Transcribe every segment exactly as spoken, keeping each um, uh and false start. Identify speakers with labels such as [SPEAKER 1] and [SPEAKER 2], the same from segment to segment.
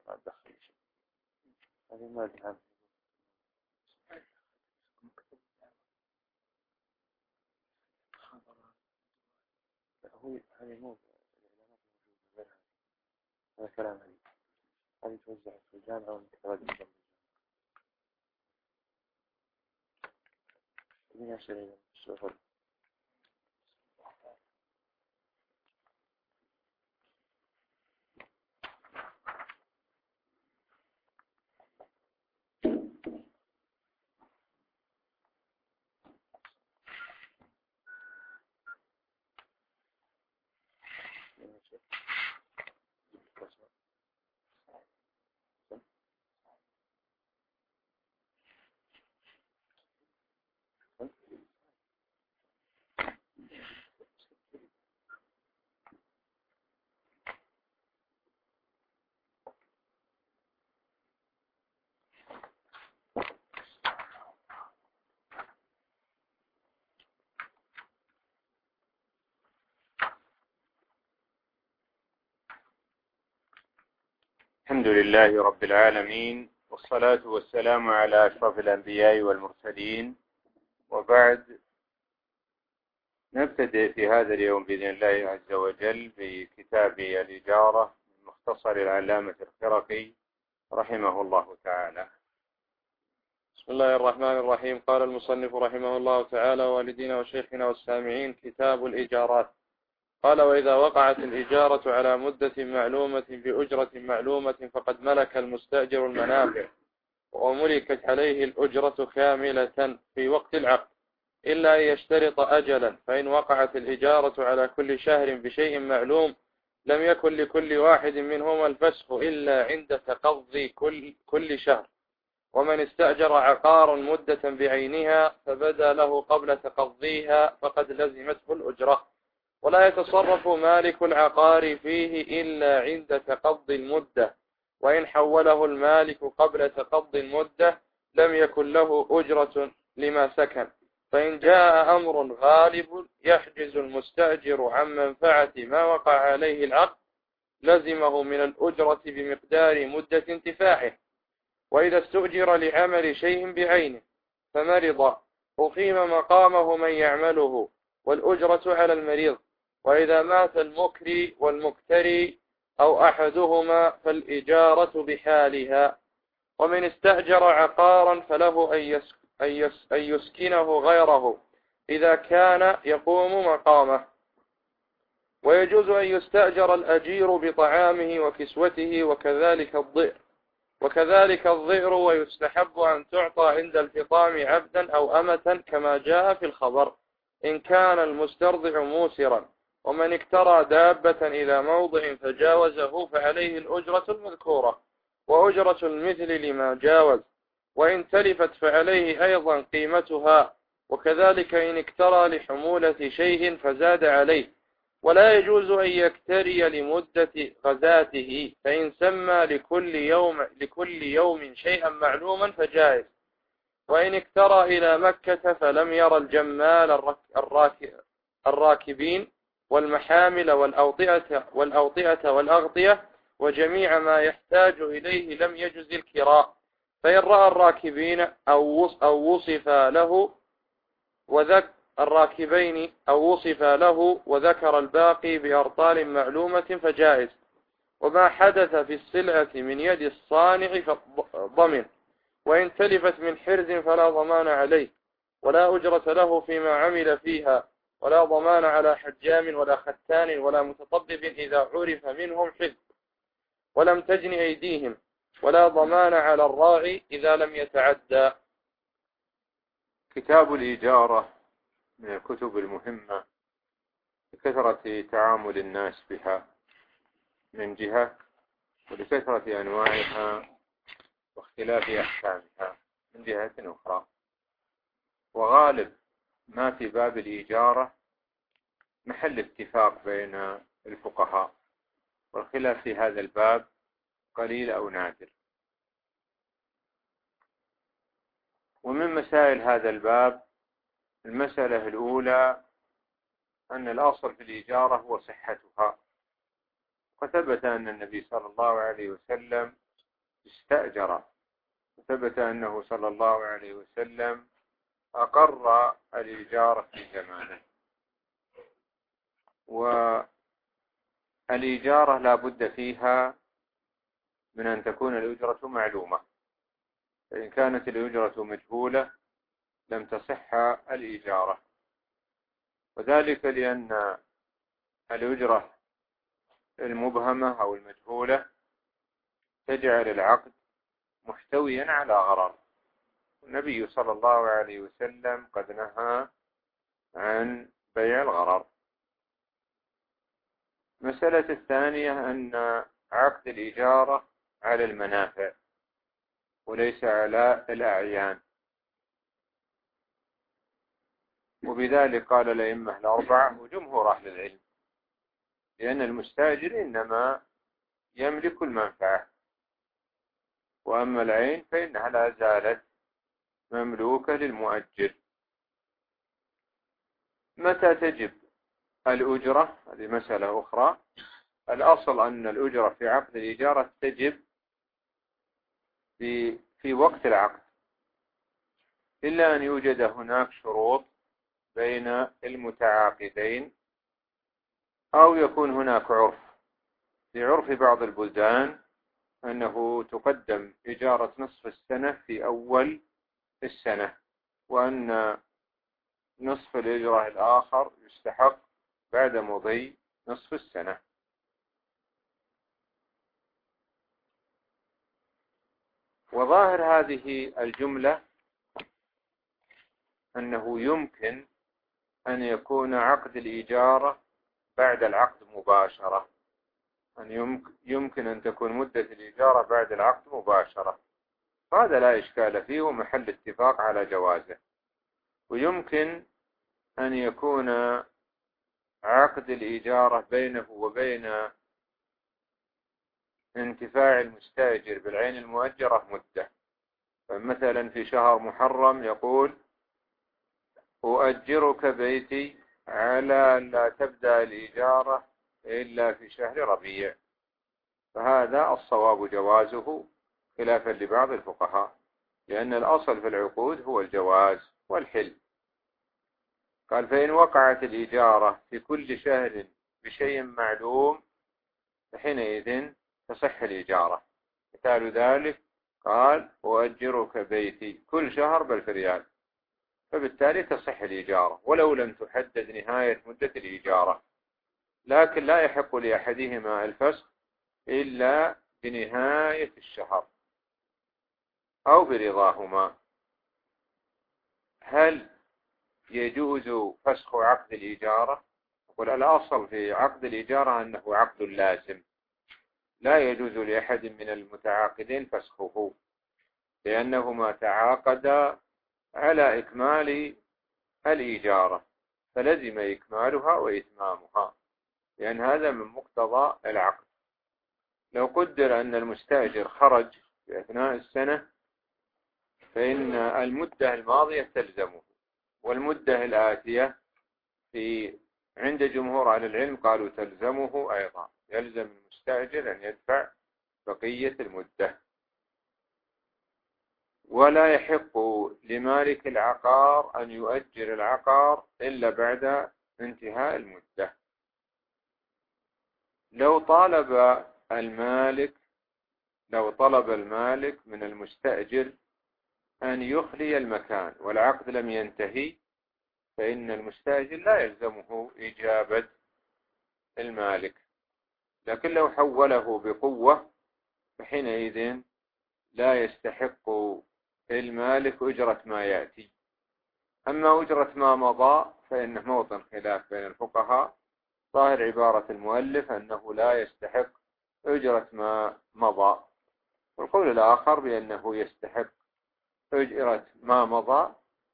[SPEAKER 1] ما تدخل شيء. هذه ما أدري هو هذه مو هذا كلام علي. هذه توزع في الجامعة والمكتبات الجامعة. من أشياء الشغل. الحمد لله رب العالمين، والصلاة والسلام على أشرف الأنبياء والمرسلين، وبعد. نبتدئ في هذا اليوم بإذن الله عز وجل بكتاب الإجارة من مختصر العلامة الخرقي رحمه الله تعالى.
[SPEAKER 2] بسم الله الرحمن الرحيم. قال المصنف رحمه الله تعالى: والدينا وشيخنا والسامعين، كتاب الإجارات. قال: وإذا وقعت الإجارة على مدة معلومة بأجرة معلومة فقد ملك المستأجر المنافع، وملكت عليه الأجرة كاملة في وقت العقد، إلا أن يشترط أجلا. فإن وقعت الإجارة على كل شهر بشيء معلوم لم يكن لكل واحد منهما الفسخ إلا عند تقضي كل, كل شهر. ومن استأجر عقارا مدة بعينها فبدا له قبل تقضيها فقد لزمته الأجرة، ولا يتصرف مالك العقار فيه إلا عند تقضي المدة. وإن حوله المالك قبل تقضي المدة لم يكن له أجرة لما سكن. فإن جاء أمر غالب يحجز المستأجر عن منفعة ما وقع عليه العقد لزمه من الأجرة بمقدار مدة انتفاعه. وإذا استؤجر لعمل شيء بعينه فمرض أقيم مقامه من يعمله والأجرة على المريض. وإذا مات المكري والمكتري أو أحدهما فالإجارة بحالها. ومن استأجر عقارا فله أن يسكنه غيره إذا كان يقوم مقامه. ويجوز أن يستأجر الأجير بطعامه وكسوته وكذلك الضئر وكذلك الضئر ويستحب أن تعطى عند الفطام عبدا أو أمة كما جاء في الخبر إن كان المسترضع موسرا. ومن اكترى دابة إلى موضع فجاوزه فعليه الأجرة المذكورة وأجرة المثل لما جاوز، وإن تلفت فعليه أيضا قيمتها، وكذلك إن اكترى لحمولة شيء فزاد عليه. ولا يجوز أن يكتري لمدة غزاته، فإن سمى لكل يوم, لكل يوم شيئا معلوما فجائز. وإن اكترى إلى مكة فلم ير الجمال الراكبين والمحامل والأوطئة, والأوطئة والأغطية وجميع ما يحتاج إليه لم يجز الكراء. فإن رأى الراكبين أو وصف له وذك الراكبين أو وصف له وذكر الباقي بأرطال معلومة فجائز. وما حدث في السلعة من يد الصانع فضمن. وإن تلفت من حرز فلا ضمان عليه ولا أجرة له فيما عمل فيها، ولا ضمان على حجام ولا ختان ولا متطبب إذا عرف منهم حزب ولم تجن أيديهم، ولا ضمان على الراعي إذا لم يتعدى.
[SPEAKER 1] كتاب الإجارة من الكتب المهمة لكثرة تعامل الناس بها من جهة، ولكثرة أنواعها واختلاف أحكامها من جهة أخرى. وغالب ما في باب الإجارة محل اتفاق بين الفقهاء، والخلاف في هذا الباب قليل أو نادر. ومن مسائل هذا الباب المسألة الأولى أن الأصل في الإجارة هو صحتها، وثبت أن النبي صلى الله عليه وسلم استأجر، ثبت أنه صلى الله عليه وسلم أقر الإجارة في زمانه. والإجارة لا بد فيها من أن تكون الأجرة معلومة، فإن كانت الأجرة مجهولة لم تصح الإجارة، وذلك لأن الأجرة المبهمة أو المجهولة تجعل العقد محتويا على غرر. النبي صلى الله عليه وسلم قد نهى عن بيع الغرر. المسألة الثانية أن عقد الإجارة على المنافع وليس على الأعيان، وبذلك قال الأئمة الأربعة وجمهور أهل العلم، لأن المستأجر إنما يملك المنفعة، وأما العين فإنها لا زالت مملوكة للمؤجر. متى تجب الأجرة؟ هذه مسألة أخرى. الأصل أن الأجرة في عقد الإجارة تجب في في وقت العقد، إلا أن يوجد هناك شروط بين المتعاقدين، أو يكون هناك عرف. في عرف بعض البلدان أنه تقدم إجارة نصف السنة في أول السنة، وأن نصف الإجرة الآخر يستحق بعد مضي نصف السنة. وظاهر هذه الجملة أنه يمكن أن يكون عقد الإجارة بعد العقد مباشرة، أن يمكن أن تكون مدة الإجارة بعد العقد مباشرة، هذا لا إشكال فيه ومحل اتفاق على جوازه. ويمكن أن يكون عقد الإجارة بينه وبين انتفاع المستأجر بالعين المؤجرة مدة، فمثلا في شهر محرم يقول أؤجرك بيتي على لا تبدأ الإجارة إلا في شهر ربيع، فهذا الصواب جوازه خلافا لبعض الفقهاء، لأن الأصل في العقود هو الجواز والحل. قال فإن وقعت الإجارة في كل شهر بشيء معلوم فحينئذ تصح الإجارة. مثال ذلك قال أؤجرك بيتي كل شهر بالف ريال، فبالتالي تصح الإجارة ولو لم تحدد نهاية مدة الإجارة، لكن لا يحق لأحدهما الفسخ إلا بنهاية الشهر أو برضاهما. هل يجوز فسخ عقد الإجارة؟ يقول الأصل في عقد الإجارة أنه عقد لازم، لا يجوز لأحد من المتعاقدين فسخه، لأنهما تعاقدا على إكمال الإجارة فلزم إكمالها وإتمامها، لأن هذا من مقتضى العقد. لو قدر أن المستأجر خرج في أثناء السنة فإن المدة الماضية تلزمه، والمدة الآتية في عند جمهور أهل العلم قالوا تلزمه أيضا، يلزم المستأجر أن يدفع بقية المدة. ولا يحق لمالك العقار أن يؤجر العقار إلا بعد انتهاء المدة. لو طالب المالك لو طلب المالك من المستأجر أن يخلي المكان والعقد لم ينتهي، فإن المستأجر لا يلزمه إجابة المالك، لكن لو حوله بقوة فحينئذ لا يستحق المالك أجرة ما يأتي. أما أجرة ما مضى فإنه موطن خلاف بين الفقهاء. ظاهر عبارة المؤلف أنه لا يستحق أجرة ما مضى، والقول الآخر بأنه يستحق أجرة ما مضى،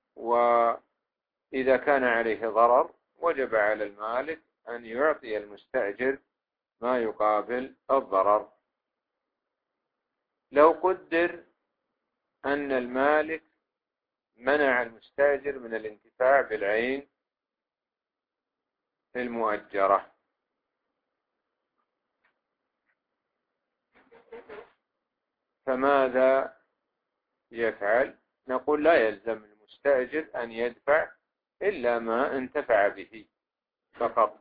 [SPEAKER 1] وإذا كان عليه ضرر وجب على المالك أن يعطي المستأجر ما يقابل الضرر. لو قدر أن المالك منع المستأجر من الانتفاع بالعين المؤجرة، فماذا يفعل؟ نقول لا يلزم المستأجر أن يدفع إلا ما انتفع به فقط.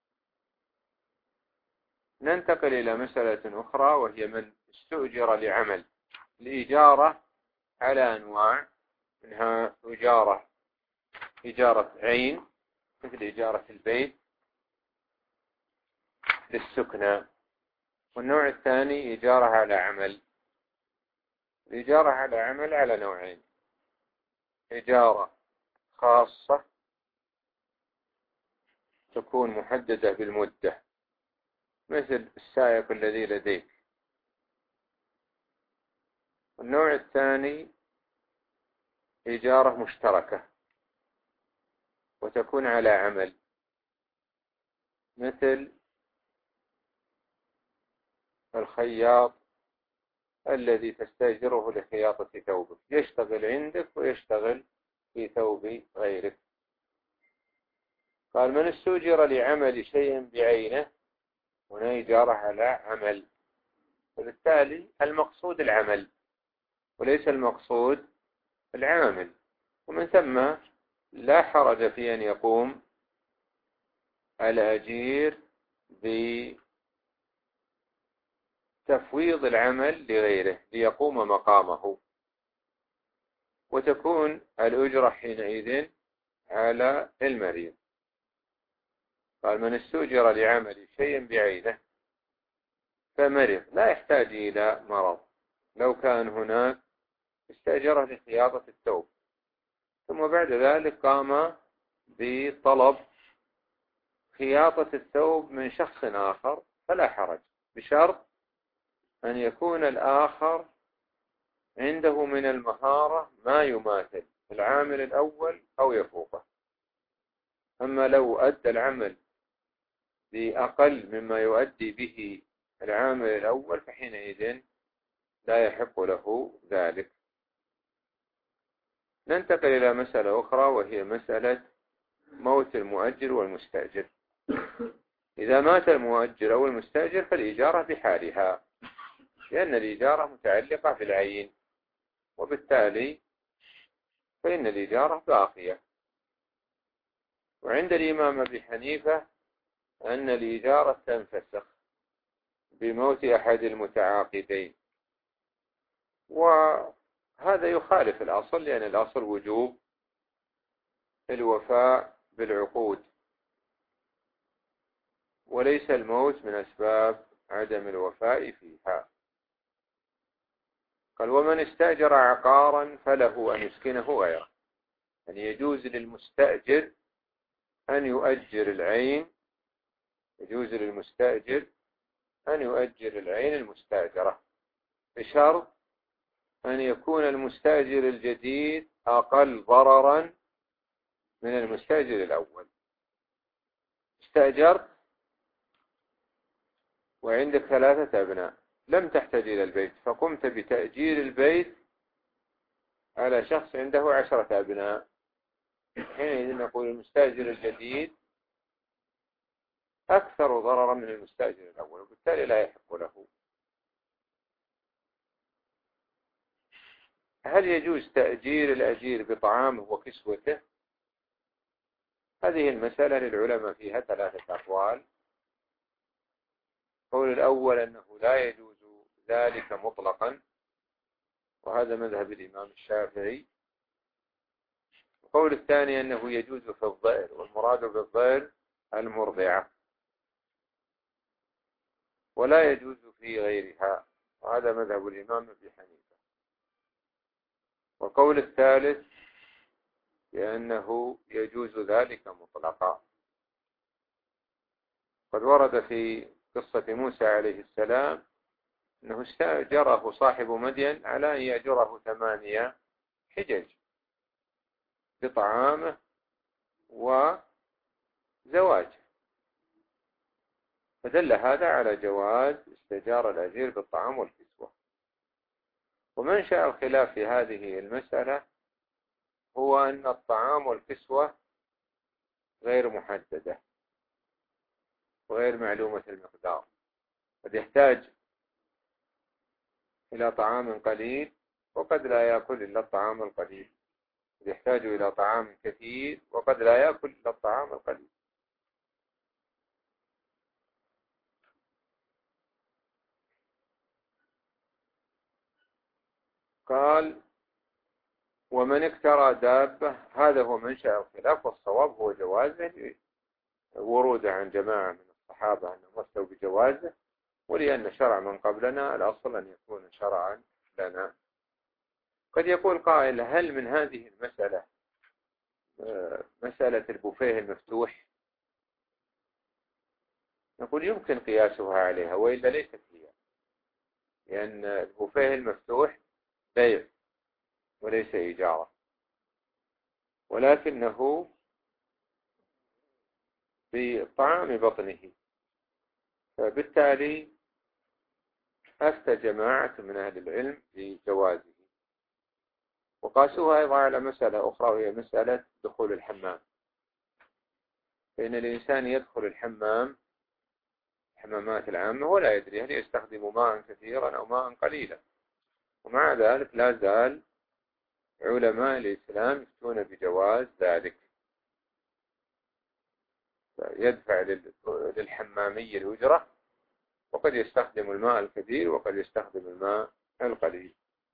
[SPEAKER 1] ننتقل إلى مسألة أخرى، وهي من استؤجر لعمل. الإجارة على أنواع، منها إجارة إجارة عين مثل إجارة البيت للسكنى، والنوع الثاني إجارة على عمل. الإجارة على عمل على نوعين: إجارة خاصة تكون محددة بالمدة مثل السائق الذي لديك، والنوع الثاني إجارة مشتركة وتكون على عمل مثل الخياط الذي تستأجره لخياطة ثوبك، يشتغل عندك ويشتغل في ثوب غيرك. قال: من استؤجر لعمل شيء بعينه، هنا إجارة على عمل، وبالتالي المقصود العمل وليس المقصود العامل، ومن ثم لا حرج في أن يقوم الأجير بتفويض العمل لغيره ليقوم مقامه، وتكون الأجرة حينئذ على المريض. قال: من استؤجر لعمل شيء بعينه فمرض، لا يحتاج إلى مرض. لو كان هناك استأجره لخياطة الثوب، ثم بعد ذلك قام بطلب خياطة الثوب من شخص آخر، فلا حرج، بشرط أن يكون الآخر عنده من المهارة ما يماثل العامل الأول أو يفوقه. أما لو أدى العمل بأقل مما يؤدي به العامل الأول فحينئذ لا يحق له ذلك. ننتقل إلى مسألة أخرى، وهي مسألة موت المؤجر والمستأجر. إذا مات المؤجر أو المستأجر فالإجارة بحالها، لأن الإجارة متعلقة في العين، وبالتالي فإن الإجارة باقية. وعند الإمام أبي حنيفة أن الإجارة تنفسخ بموت أحد المتعاقدين، وهذا يخالف الأصل، لأن الأصل وجوب الوفاء بالعقود، وليس الموت من أسباب عدم الوفاء فيها. قال: ومن استأجر عقارا فله أن يسكنه غيره، يعني يجوز للمستأجر أن يؤجر العين، يجوز للمستأجر أن يؤجر العين المستأجرة، بشرط أن يكون المستأجر الجديد أقل ضررا من المستأجر الأول. استأجرت وعندك ثلاثة أبناء، لم تحتاج إلى البيت، فقمت بتأجير البيت على شخص عنده عشرة أبناء، حينئذ نقول المستأجر الجديد أكثر ضررا من المستأجر الأول، وبالتالي لا يحق له. هل يجوز تأجير الأجير بطعامه وكسوته؟ هذه المسألة للعلماء فيها ثلاثة أقوال. القول الأول أنه لا يجوز ذلك مطلقا، وهذا مذهب الإمام الشافعي. القول الثاني أنه يجوز في الضئر، والمراد بالضئر المرضعة، ولا يجوز في غيرها، وهذا مذهب الإمام أبي حنيفة. والقول الثالث بأنه يجوز ذلك مطلقا. قد ورد في قصة موسى عليه السلام أنه استأجره صاحب مدين على أن يأجره ثمانية حجج بطعامه وزواجه، فدل هذا على جواز استئجار الأجير بالطعام والكسوة. ومنشأ الخلاف في هذه المسألة هو أن الطعام والكسوة غير محددة وغير معلومة المقدار، قد يحتاج إلى طعام قليل وقد لا يأكل إلا الطعام القليل، يحتاج إلى طعام كثير وقد لا يأكل إلا الطعام القليل. قال ومن اكترى دابة، هذا هو منشأ الخلاف، والصواب هو جوازه ورود عن جماعة من الصحابة أنهم وصلوا بجوازه، ولأن شرع من قبلنا الأصل أن يكون شرعا لنا. قد يقول قائل هل من هذه المسألة مسألة البوفيه المفتوح؟ نقول يمكن قياسها عليها وإلا ليست هي، لأن البوفيه المفتوح بيع وليس إجارة، ولكنه بطعام بطنه، فبالتالي أفتى جماعة من أهل العلم بجوازه. وقاسوها أيضا على مسألة أخرى وهي مسألة دخول الحمام، فإن الإنسان يدخل الحمام الحمامات العامة ولا يدري هل يستخدم ماء كثيرا أو ماء قليلا، ومع ذلك لا زال علماء الإسلام يفتون بجواز ذلك، يدفع للحمامي الأجرة، وقد يستخدم الماء الكثير وقد يستخدم الماء القليل.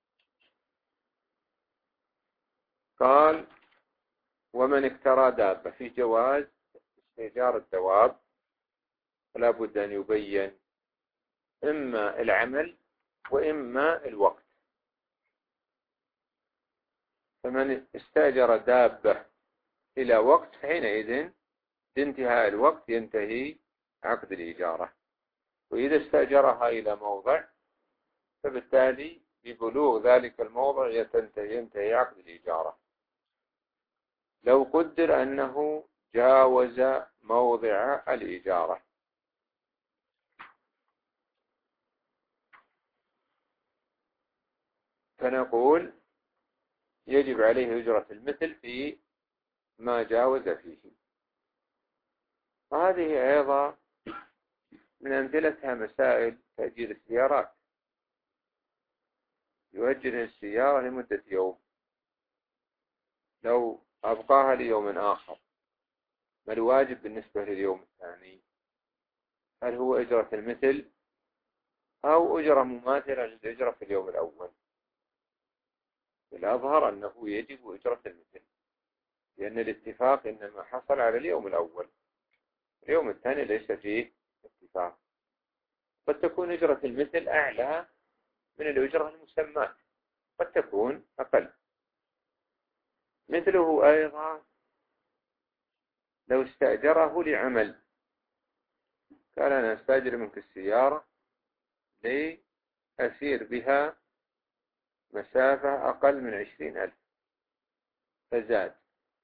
[SPEAKER 1] قال ومن اكترى دابة، في جواز استئجار الدواب، فلا بد أن يبين إما العمل وإما الوقت. فمن استأجر دابة إلى وقت فحينئذ بانتهاء الوقت ينتهي عقد الإجارة، وإذا استأجرها إلى موضع فبالتالي ببلوغ ذلك الموضع ينتهي, ينتهي عقد الإجارة. لو قدر أنه جاوز موضع الإجارة، فنقول يجب عليه أجرة المثل في ما جاوز فيه. وهذه أيضا من أمثلتها مسائل تأجير السيارات، يؤجر السيارة لمدة يوم، لو أبقاها ليوم آخر ما الواجب بالنسبة لليوم الثاني؟ هل هو أجرة المثل أو أجرة مماثلة للأجرة في اليوم الأول؟ الأظهر أنه يجب أجرة المثل، لأن الاتفاق إنما حصل على اليوم الأول، اليوم الثاني ليس فيه اتفاق. قد تكون أجرة المثل أعلى من الأجرة المسماة، قد تكون أقل. مثله أيضا لو استأجره لعمل، قال أنا أستأجر منك السيارة لأسير بها مسافة أقل من عشرين ألف فزاد،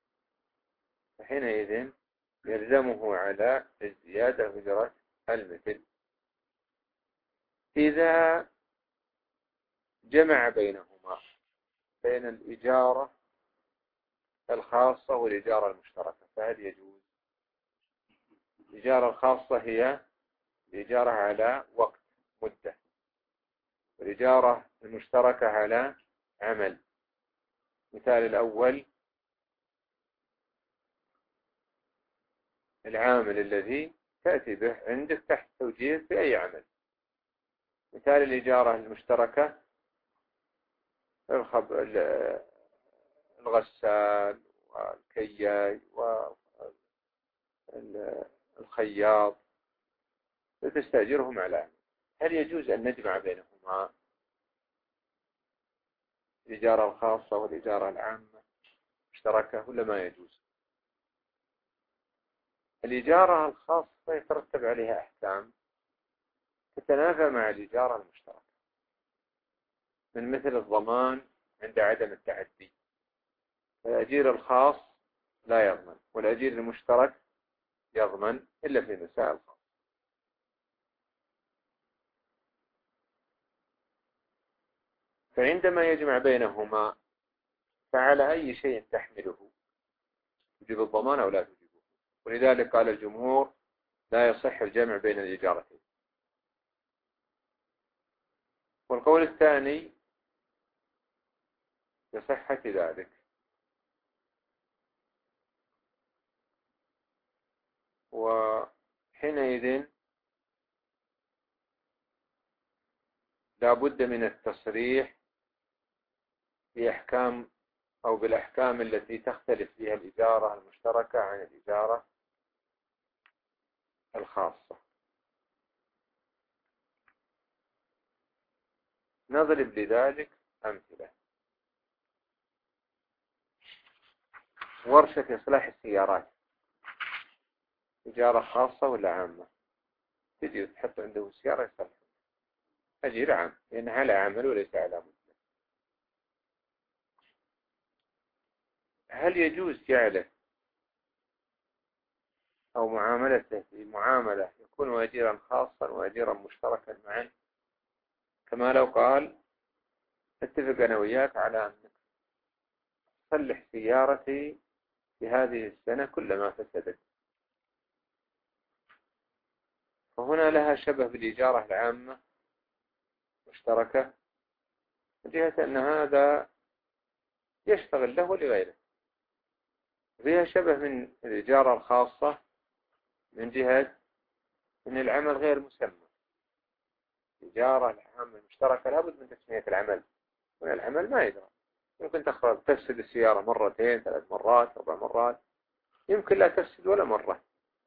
[SPEAKER 1] فحينئذ يلزمه على الزيادة أجرة المثل. إذا جمع بينهما، بين الإجارة الخاصة والإجارة المشتركة، فهل يجوز؟ الإجارة الخاصة هي الإجارة على وقت مدة، والإجارة المشتركة على عمل. مثال الأول العامل الذي تأتي به عندك تحت توجيه في أي عمل. مثال الإجارة المشتركة الغسال والكياي والخياط تستأجرهم على عمل. هل يجوز أن نجمع بينهما الإجارة الخاصة والإجارة العامة مشتركة ولا ما يجوز؟ الإجارة الخاصة يترتب عليها أحكام تتنافى مع الإجارة المشتركة، من مثل الضمان عند عدم التعدي. الأجير الخاص لا يضمن، والأجير المشترك يضمن إلا في مسائل خاصة. فعندما يجمع بينهما فعلى أي شيء تحمله، تجيب الضمان أو لا تجيبه؟ ولذلك قال الجمهور لا يصح الجمع بين الإجارتين. والقول الثاني بصحة ذلك، وحينئذ لا بد من التصريح بأحكام أو بالأحكام التي تختلف فيها الإجارة المشتركة عن الإجارة الخاصة. نضرب لذلك أمثلة. ورشة إصلاح السيارات إجارة خاصة ولا عامة؟ تجي تحط عنده سيارة يصلح، أجير عام لأنها على عمل وليس على مدة. هل يجوز جعله أو معاملته في معاملة يكون واجيرا خاصا واجيرا مشتركا معا، كما لو قال اتفق أنا وياك على أنك تصلح سيارتي في هذه السنة كلما فسدت، فهنا لها شبه بالإجارة العامة مشتركة من جهة أن هذا يشتغل له ولغيره، فيها شبه من الإجارة الخاصة من جهة أن العمل غير مسمى. الإجارة العامة المشتركة لابد من تسمية العمل، ومن العمل ما يدرى، يمكن تخرج تفسد السيارة مرتين ثلاث مرات أربع مرات، يمكن لا تفسد ولا مرة.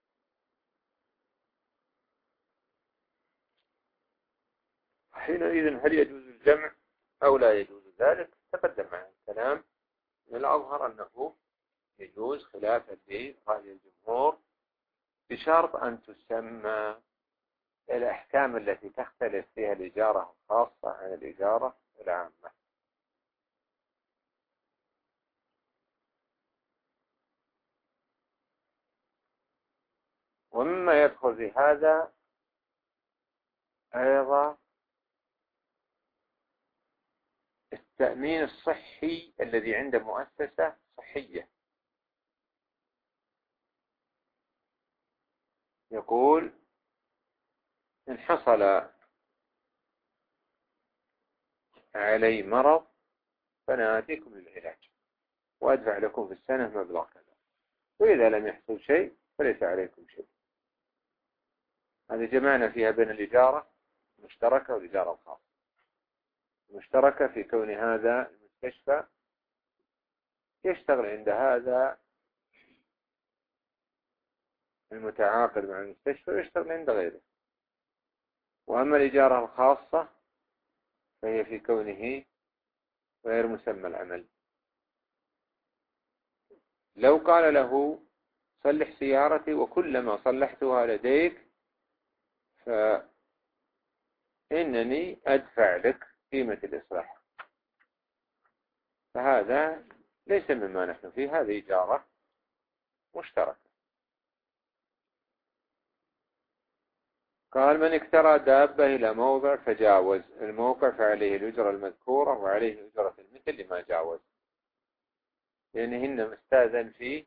[SPEAKER 1] حينئذ هل يجوز الجمع أو لا يجوز ذلك؟ تقدم معنا الكلام من الأظهر أنه يجوز خلافا لرأي الجمهور، بشرط أن تسمى الأحكام التي تختلف فيها الإجارة الخاصة عن الإجارة العامة. ومما يدخل في هذا أيضا التأمين الصحي الذي عند مؤسسة صحية. يقول إن حصل علي مرض فأنا آتيكم للعلاج وأدفع لكم في السنة مبلغ كذا، وإذا لم يحصل شيء فليس عليكم شيء. هذه جمعنا فيها بين الإجارة المشتركة والإجارة الخاصة. المشتركة في كون هذا المستشفى يشتغل عند هذا المتعاقد مع المستشفى ويشتغل عند غيره. وأما الإجارة الخاصة فهي في كونه غير مسمى العمل. لو قال له صلح سيارتي وكلما صلحتها لديك فإنني أدفع لك قيمة الإصلاح، فهذا ليس مما نحن فيه، هذه إجارة مشتركة. قال من اكترى دابة إلى موضع فجاوز الموقع فعليه الأجرة المذكورة وعليه أجرة المثل لما جاوز، لأنهن مستأذن في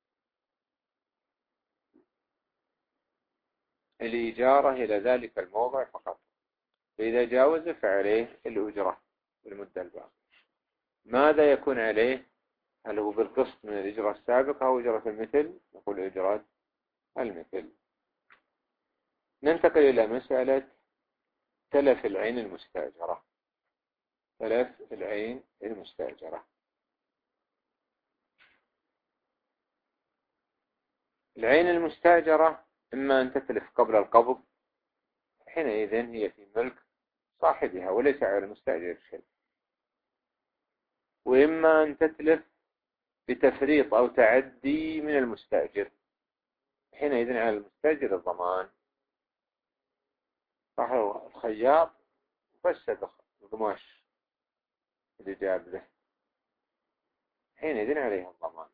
[SPEAKER 1] الإجارة إلى ذلك الموضع فقط، فإذا جاوز فعليه الأجرة بالمدة الباقية. ماذا يكون عليه؟ هل هو بالقسط من الإجرة السابقة أو أجرة المثل؟ نقول أجرة المثل. ننتقل إلى مسألة تلف العين المستأجرة. تلف العين المستأجرة. العين المستأجرة إما أن تتلف قبل القبض، حينئذ هي في ملك صاحبها وليس على المستأجر شيء، وإما أن تتلف بتفريط أو تعدي من المستأجر، حينئذ على المستأجر الضمان. راح الخياط وفسد القماش اللي جاب له، حينئذ عليه الضمان.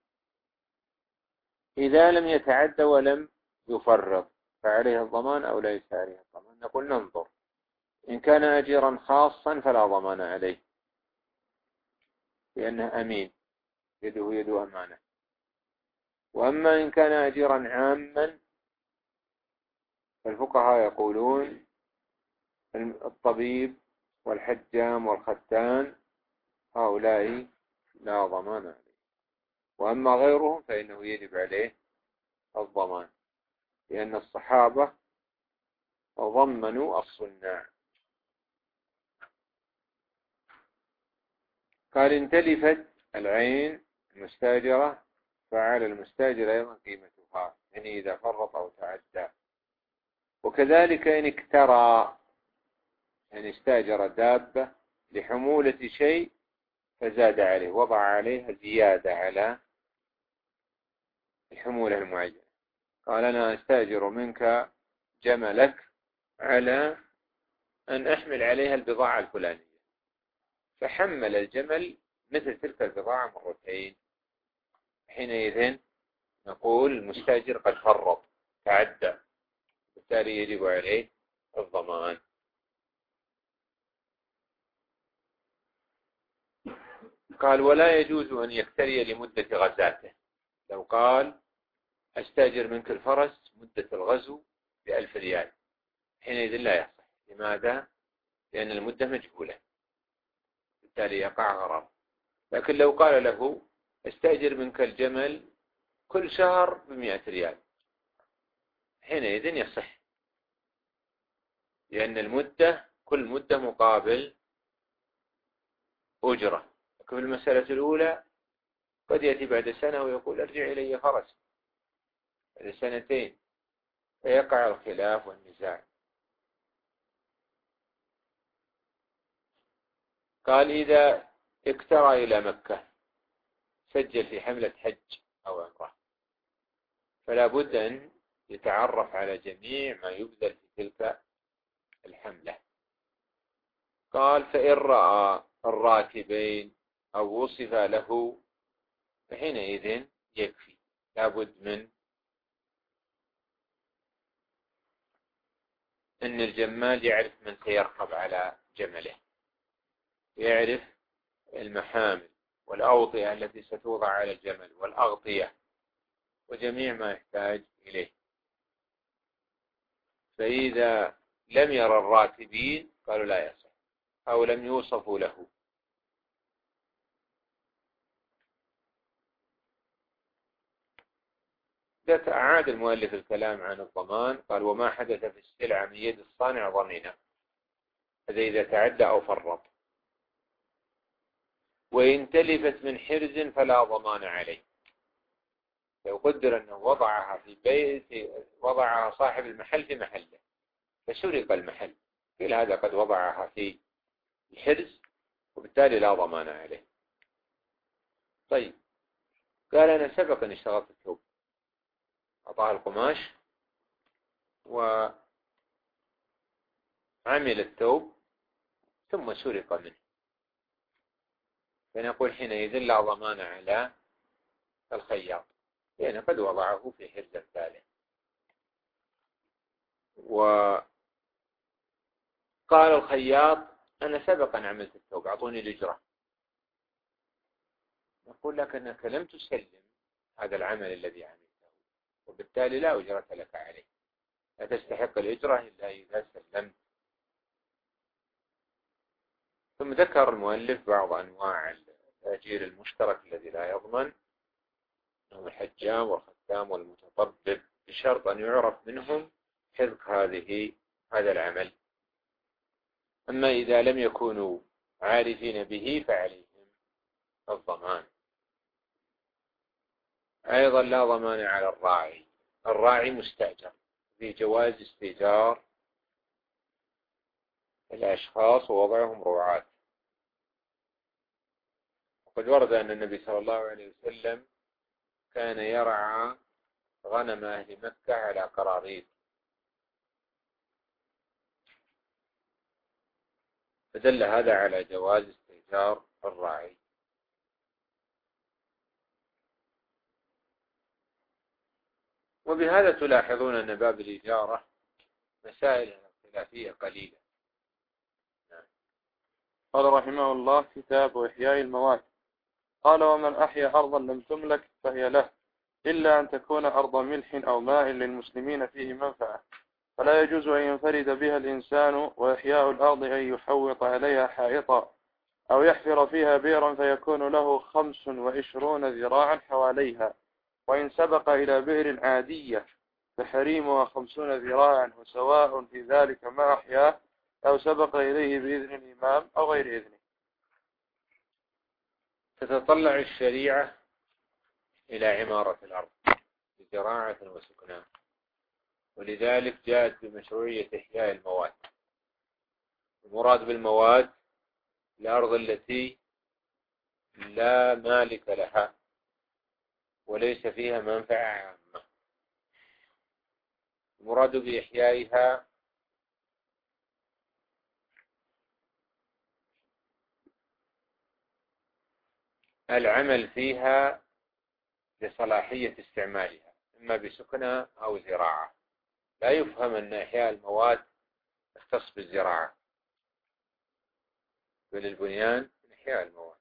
[SPEAKER 1] إذا لم يتعدى ولم يفرط فعليه الضمان أو ليس عليه الضمان؟ نقول ننظر. إن كان أجيرا خاصا فلا ضمان عليه لأنه أمين، يده يد أمانة. وأما إن كان أجيرا عاما فالفقهاء يقولون الطبيب والحجام والختان هؤلاء لا ضمان عليه. وأما غيرهم فإنه يجب عليه الضمان، لأن الصحابة ضمنوا الصناع. قال إن تلفت العين المستاجرة فعلى المستاجر أيضا قيمتها، يعني إذا فرط أو تعدى. وكذلك إن اكترى، يعني استاجر دابة لحمولة شيء فزاد عليه، وضع عليها زيادة على الحمولة المعينة. قال أنا أستاجر منك جملك على أن أحمل عليها البضاعة الفلانية، فحمل الجمل مثل تلك البضاعة مرتين، حينئذ نقول المستاجر قد فرط تعدى، بالتالي يجب عليه الضمان. قال ولا يجوز أن يكتري لمدة غزاته. لو قال أستاجر منك الفرس مدة الغزو بألف ريال، حينئذ لا يصح. لماذا؟ لأن المدة مجهولة، بالتالي يقع غرر. لكن لو قال له استأجر منك الجمل كل شهر بمئة ريال، حينئذ يصح، لأن المدة كل مدة مقابل أجرة. لكن في المسألة الأولى قد يأتي بعد سنة ويقول ارجع إلي فرس، بعد سنتين فيقع الخلاف والنزاع. قال إذا اكترى إلى مكة سجل في حملة حج أو عمرة، فلا بد أن يتعرف على جميع ما يبذل في تلك الحملة. قال فإن رأى الراكبين أو وصف له فحينئذ يكفي. لا بد من أن الجمال يعرف من سيركب على جمله، يعرف المحامل والأوطية التي ستوضع على الجمل والأغطية وجميع ما يحتاج إليه. فإذا لم يرى الراكبين قالوا لا يصح، أو لم يوصفوا له. أعاد المؤلف الكلام عن الضمان. قال وما حدث في السلعة من يد الصانع ضمينه، هذا إذا تعدى أو فرط. وإن تلفت من حرز فلا ضمان عليه. لو قدر أنه وضعها في بيت، وضعها صاحب المحل في محله فسرق المحل، قيل هذا قد وضعها في الحرز وبالتالي لا ضمان عليه. طيب قال أنا سبق أن اشتغلت الثوب، أعطاه القماش وعمل الثوب ثم سرق منه، فنقول حينئذ لا ضمان على الخياط، لأنه قد وضعه في حرز الثالث. وقال الخياط أنا سبقا عملت الثوب أعطوني الأجرة، نقول لك أنك لم تسلم هذا العمل الذي عملته، وبالتالي لا أجرة لك عليه، لا تستحق الأجرة إلا إذا سلمت. ثم ذكر المؤلف بعض أنواع التأجير المشترك الذي لا يضمن، هم الحجام والختام والمتطبب، بشرط أن يعرف منهم حذق هذه هذا العمل. أما إذا لم يكونوا عارفين به فعليهم الضمان. أيضا لا ضمان على الراعي. الراعي مستأجر في جواز استئجار الأشخاص ووضعهم رعاة. وقد ورد أن النبي صلى الله عليه وسلم كان يرعى غنم أهل مكة على قراريط، فدل هذا على جواز استئجار الراعي. وبهذا تلاحظون أن باب الإجارة مسائل خلافية قليلة.
[SPEAKER 2] قال رحمه الله كتاب إحياء الموات. قال ومن أحيا أرضا لم تملك فهي له، إلا أن تكون أرض ملح أو ماء للمسلمين فيه منفعة، فلا يجوز أن ينفرد بها الإنسان، وإحياء الأرض أن يحوط عليها حائطا أو يحفر فيها بئرا فيكون له خمس وعشرون ذراعا حواليها، وإن سبق إلى بئر عادية فحريمها خمسون ذراعا، وسواء في ذلك ما أحياه أو سبق إليه بإذن الإمام أو غير إذنه.
[SPEAKER 1] تتطلع الشريعة إلى عمارة الأرض بزراعة وسكنان، ولذلك جاءت بمشروعية إحياء المواد. المراد بالمواد الأرض التي لا مالك لها وليس فيها منفعة عامة. المراد بإحيائها العمل فيها لصلاحية استعمالها، إما بسكنة أو زراعة. لا يفهم أن إحياء المواد يختص بالزراعة، بل البنيان من إحياء المواد.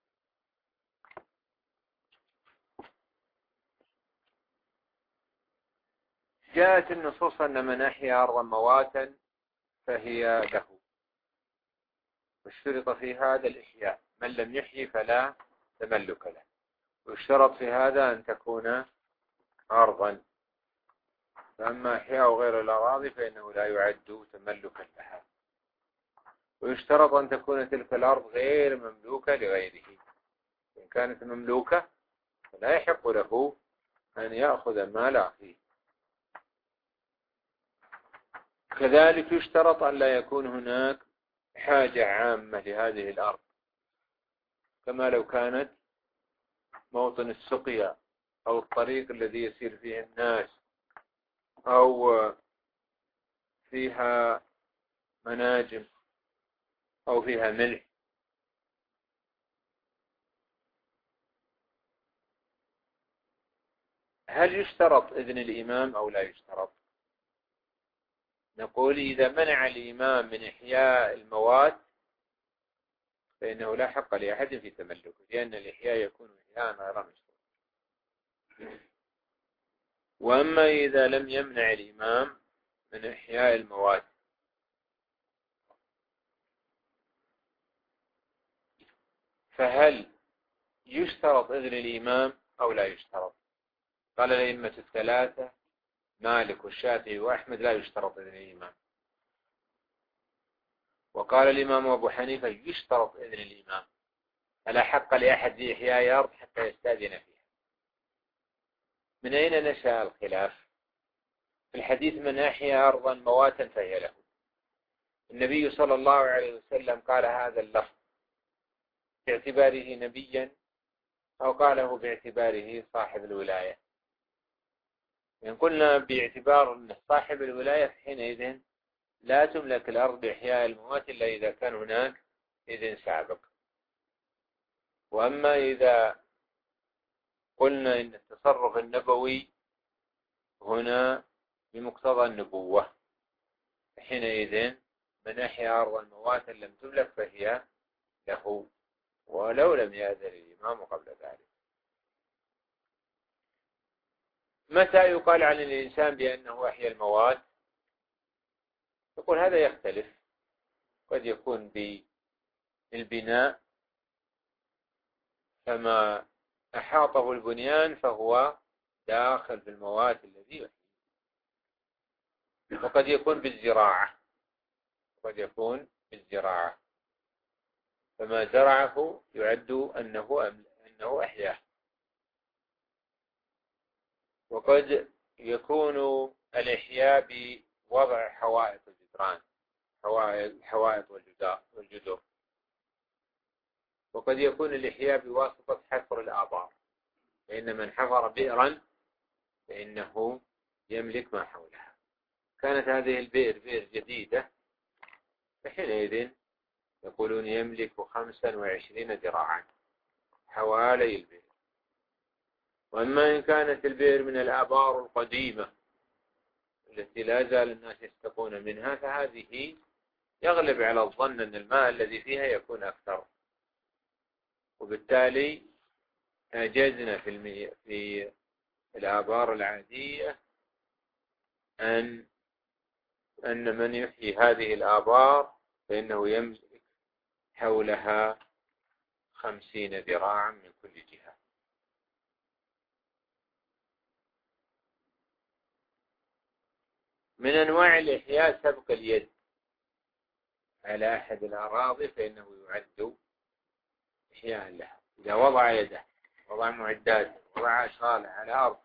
[SPEAKER 1] جاءت النصوص أن من أحيا أرضا مواتا فهي له، واشترط في هذا الإحياء، من لم يحيي فلا تملك له، واشترط في هذا أن تكون أرضا، فأما إحياء غير الأراضي فإنه لا يعد تملكا لها. ويشترط أن تكون تلك الأرض غير مملوكة لغيره، إن كانت مملوكة فلا يحق له أن يأخذ مال أخيه. كذلك يشترط أن لا يكون هناك حاجة عامة لهذه الأرض، كما لو كانت موطن السقيا أو الطريق الذي يسير فيه الناس، أو فيها مناجم، أو فيها ملح. هل يشترط إذن الإمام أو لا يشترط؟ نقول إذا منع الإمام من إحياء المواد فإنه لا حق لأحد في تملكه، لأن الإحياء يكون إحياء غير مشروع. وأما إذا لم يمنع الإمام من إحياء المواد فهل يشترط إذن الإمام أو لا يشترط؟ قال الأئمة الثلاثة مالك والشافعي وأحمد لا يشترط إذن الإمام. وقال الإمام أبو حنيفة يشترط إذن الإمام، فلا حق لأحد بإحياء أرض حتى يستأذن فيها. من أين نشأ الخلاف؟ في الحديث من أحيا أرضا مواتا فهي له. النبي صلى الله عليه وسلم قال هذا اللفظ باعتباره نبيا أو قاله باعتباره صاحب الولاية؟ إن قلنا باعتبار أنه صاحب الولاية حينئذ لا تملك الأرض بإحياء الموات إلا إذا كان هناك إذن سابق. وأما إذا قلنا إن التصرف النبوي هنا بمقتضى النبوة حينئذ من أحيا أرضا مواتا لم تملك فهي له ولو لم يأذن الإمام قبل ذلك. متى يقال عن الإنسان بأنه أحيا المواد؟ يقول هذا يختلف، قد يكون بالبناء فما أحاطه البنيان فهو داخل في المواد الذي يحيي، وقد يكون بالزراعة، قد يكون بالزراعة فما زرعه يعد أنه أنه أحياه. وقد يكون الإحياء بوضع حوائط الجدران، حوائط والجدر. وقد يكون الإحياء بواسطة حفر الآبار، فإن من حفر بئرا فإنه يملك ما حولها. كانت هذه البئر بئر جديدة فحينئذ يقولون يملك خمسا وعشرين ذراعا حوالي البئر. وأما إن كانت البئر من الآبار القديمة التي لا زال الناس يستقون منها فهذه يغلب على الظن أن الماء الذي فيها يكون أكثر، وبالتالي أجزنا في المي... في الآبار العادية أن أن من يحيي هذه الآبار فإنه يملك حولها خمسين ذراعا من كل جهة. من أنواع الإحياء سبق اليد على أحد الأراضي فإنه يعد إحياء لها. إذا وضع يده، وضع معدات، وضع أشغاله على أرض،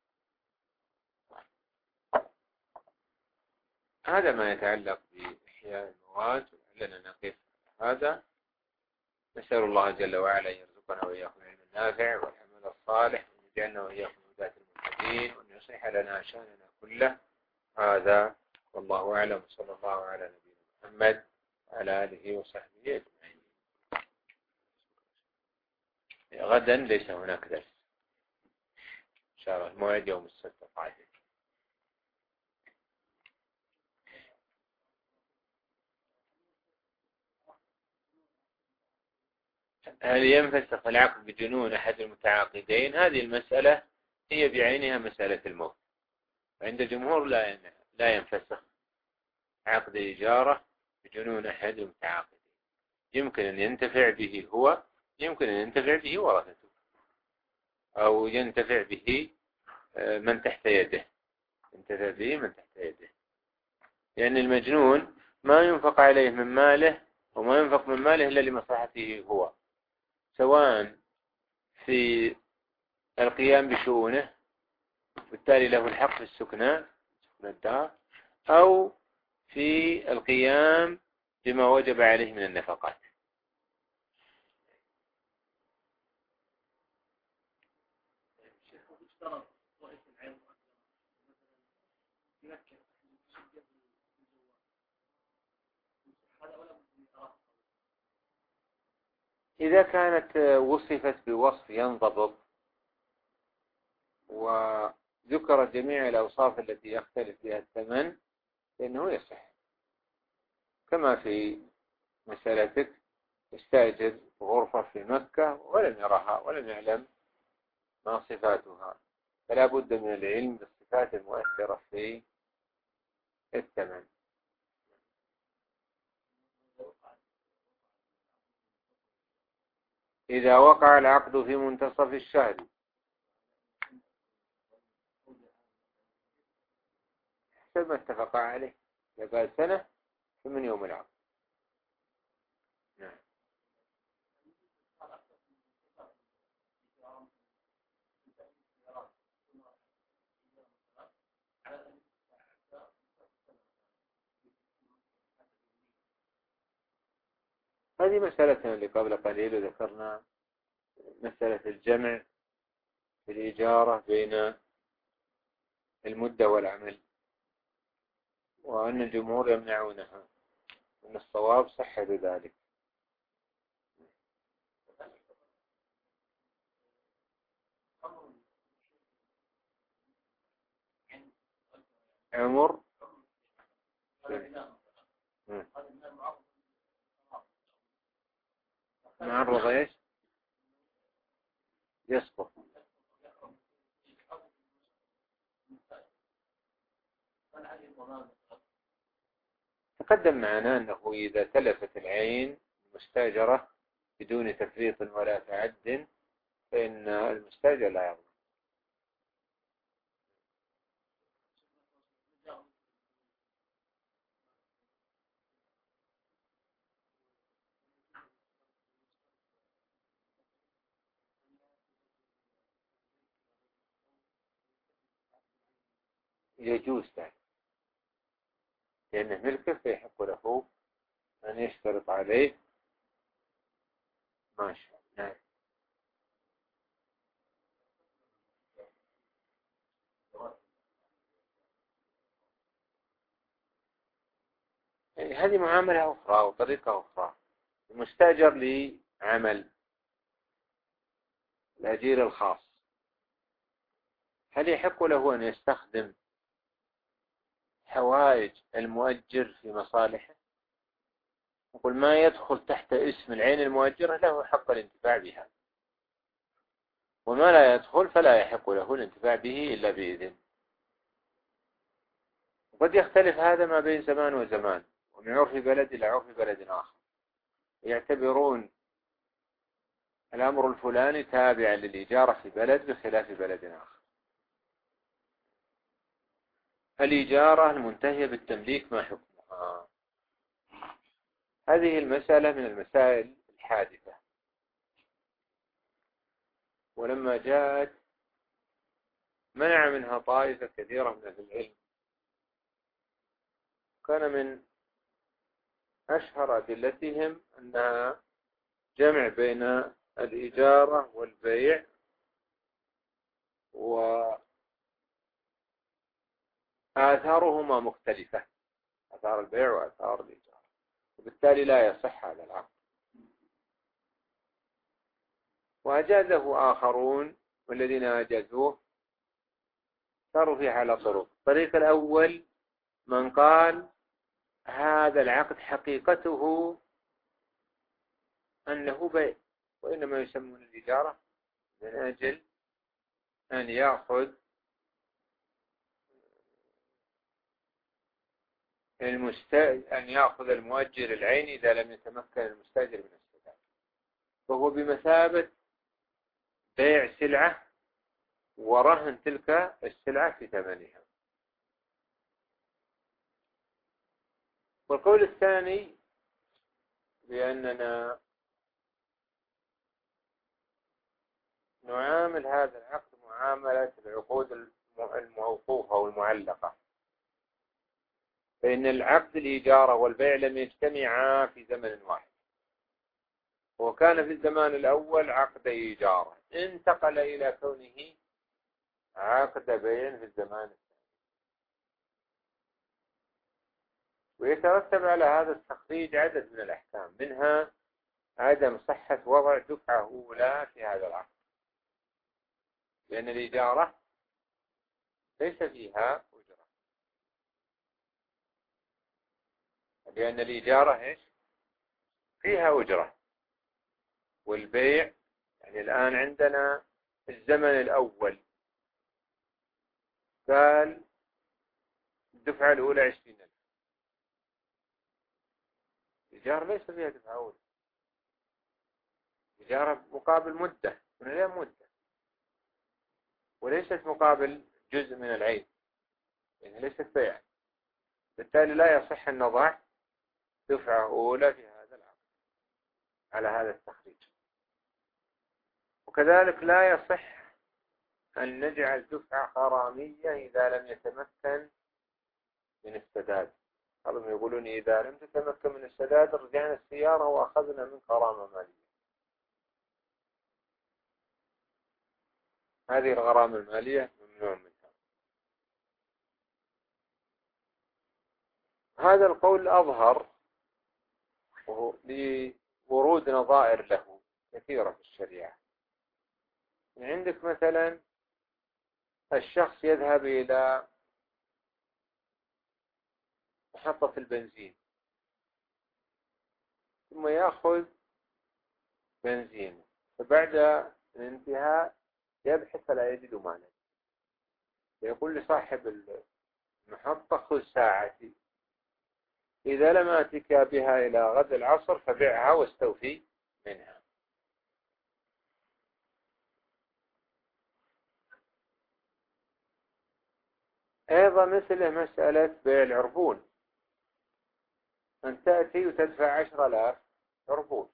[SPEAKER 1] هذا ما يتعلق بإحياء المواد. لنا نقف هذا. نسأل الله جل وعلا أن يرزقنا وإياكم العلم النافع والعمل الصالح، وأن يجعلنا وإياكم هداة المهتدين، وأن يصلح لنا شأننا كله. هذا والله أعلم، صلى الله على نبينا محمد وعلى آله وصحبه أجمعين. غدا ليس هناك درس إن شاء الله، الموعد يوم السبت القادم. هل ينفسخ العقد بجنون أحد المتعاقدين؟ هذه المسألة هي بعينها مسألة الموت. عند الجمهور لا لا ينفسخ عقد الإجارة بجنون أحد المتعاقدين. يمكن أن ينتفع به هو، يمكن أن ينتفع به ورثته، أو ينتفع به من تحت يده، ينتفع به من تحت يده. لأن المجنون ما ينفق عليه من ماله، وما ينفق من ماله إلا لمصلحته هو، سواء في القيام بشؤونه بالتالي له الحق في السكنى سكن الدار، أو في القيام بما وجب عليه من النفقات. إذا كانت وصفت بوصف ينضبط وذكرت جميع الأوصاف التي يختلف فيها الثمن فإنه يصح، كما في مسألتك استأجر غرفة في مكة ولم يرها ولم يعلم ما صفاتها، فلا بد من العلم بالصفات المؤثرة في الثمن. إذا وقع العقد في منتصف الشهر حسب ما اتفق عليه، إذا قال سنة فمن يوم العقد. نعم. هذه مسألة اللي قبل قليل ذكرنا، مسألة الجمع في الإجارة بين المدة والعمل، وأن الجمهور يمنعونها، أن الصواب صح بذلك. عمر معرض ايش؟ يسقط. تقدم معنا أنه إذا تلفت العين المستأجرة بدون تفريط ولا تعد فإن المستأجر لا يضمن. يجوز ذلك لأنه ملكه، فيحق له أن يشترط عليه ما شاء. نعم. هذه معاملة أخرى وطريقة أخرى. المستأجر لعمل الأجير الخاص، هل يحق له أن يستخدم حوائج المؤجر في مصالحه؟ نقول ما يدخل تحت اسم العين المؤجرة له حق الانتفاع بها، وما لا يدخل فلا يحق له الانتفاع به إلا بإذن. وقد يختلف هذا ما بين زمان وزمان، ومن عرف بلد إلى عرف بلد آخر، يعتبرون الأمر الفلاني تابع للإجارة في بلد بخلاف بلد آخر. الإجارة المنتهية بالتمليك ما حكمها؟ هذه المسألة من المسائل الحادثة، ولما جاءت منع منها طائفة كثيرة من أهل العلم. كان من أشهر أدلتهم أنها جمع بين الإجارة والبيع، وآثارهما مختلفة، آثار البيع وآثار الإجارة، وبالتالي لا يصح هذا العقد. وأجازه آخرون، والذين أجازوه صاروا فيه على طرق. الطريق الأول من قال هذا العقد حقيقته أنه بيع، وإنما يسمون الإجارة من أجل أن يأخذ المست... أن يأخذ المؤجر العين إذا لم يتمكن المستأجر من السداد، فهو بمثابة بيع سلعة ورهن تلك السلعة في ثمنها. والقول الثاني بأننا نعامل هذا العقد معاملة العقود الموقوفة والمعلقة، فإن العقد الإجارة والبيع لم يجتمعا في زمن واحد، وكان في الزمان الأول عقد إجارة، انتقل إلى كونه عقد بيع في الزمان الثاني. ويترتب على هذا التخريج عدد من الأحكام، منها عدم صحة وضع دفعة أولى في هذا العقد، لأن الإجارة ليس فيها أجرة، لأن الإجارة إيش؟ فيها أجرة. والبيع يعني الآن عندنا الزمن الأول قال الدفعة الأولى عشرين ألف، الإجارة ليس فيها دفعة أولى، الإجارة مقابل مدة من اليوم مدة، وليست مقابل جزء من العين، يعني ليست بيع. بالتالي لا يصح أن نضع دفعة أولى في هذا العقد على هذا التخريج. وكذلك لا يصح أن نجعل دفعة غرامية إذا لم يتمكن من السداد. قالوا يقولون إذا لم تتمكن من السداد رجعنا السيارة وأخذنا من غرامة مالية. هذه الغرامة المالية ممنوع منها. هذا القول أظهر لورود نظائر له كثيرة في الشريعة. يعني عندك مثلا الشخص يذهب إلى محطة البنزين ثم يأخذ بنزين، فبعد الانتهاء يبحث فلا يجد مانا، يقول لصاحب المحطة خذ ساعتي، إذا لم أتك بها إلى غد العصر فبيعها واستوفي منها. أيضا مثل مسألة بيع العربون، أن تأتي وتدفع عشر آلاف عربون،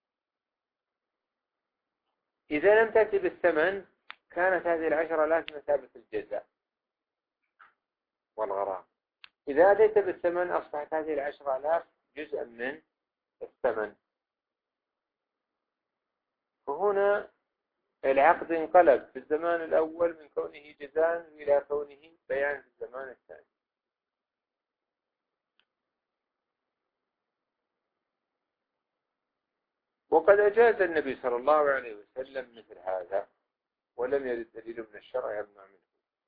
[SPEAKER 1] إذا لم تأتي بالثمن كانت هذه العشر آلاف مثابة الجزاء والغرام، إذا أتيت بالثمن أصبحت هذه العشر آلاف جزءا من الثمن. فهنا العقد انقلب في الزمان الأول من كونه جزاء إلى كونه بيعا في الزمان الثاني. وقد أجاز النبي صلى الله عليه وسلم مثل هذا، ولم يرد دليل من الشرع يمنع منه.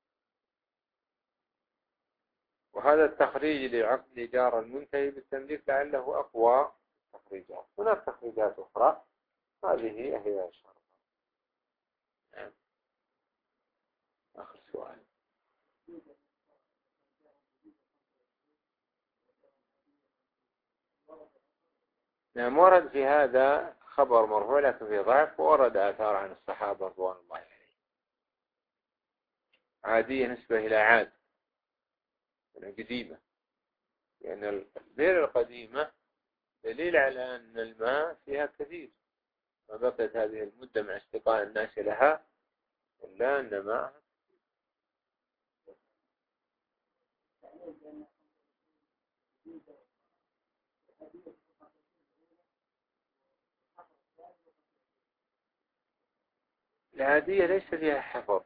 [SPEAKER 1] وهذا التخريج لعقد الإجارة المنتهي بالتمليك لعله أقوى التخريجات. هناك تخريجات أخرى، هذه هي الشرط. نعم. آخر سؤال. نعم ورد في هذا خبر مرفوع لكن في ضعف، وورد آثار عن الصحابة رضوان الله عليهم عادية نسبة إلى عاد قديمة، لأن البئر القديمة دليل على أن الماء فيها كثير، ما بقيت هذه المدة مع استقاء الناس لها إلا أن ماءها. العادية ليس فيها حفر،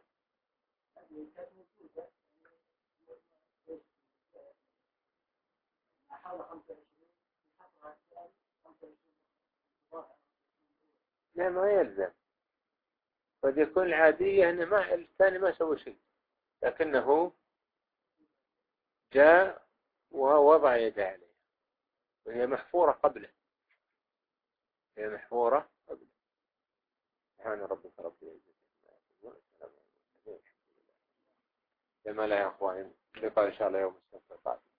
[SPEAKER 1] لا ما يلزم، قد يكون العادية أن ما الثاني ما سوى شيء لكنه جاء ووضع يده عليه وهي محفورة قبله، هي محفورة قبله. سبحان ربك رب العزة عما يصفون والسلام على المرسلين والحمد لله. لما لا يا أخواني، لقاء إن شاء الله يوم السبت القادم.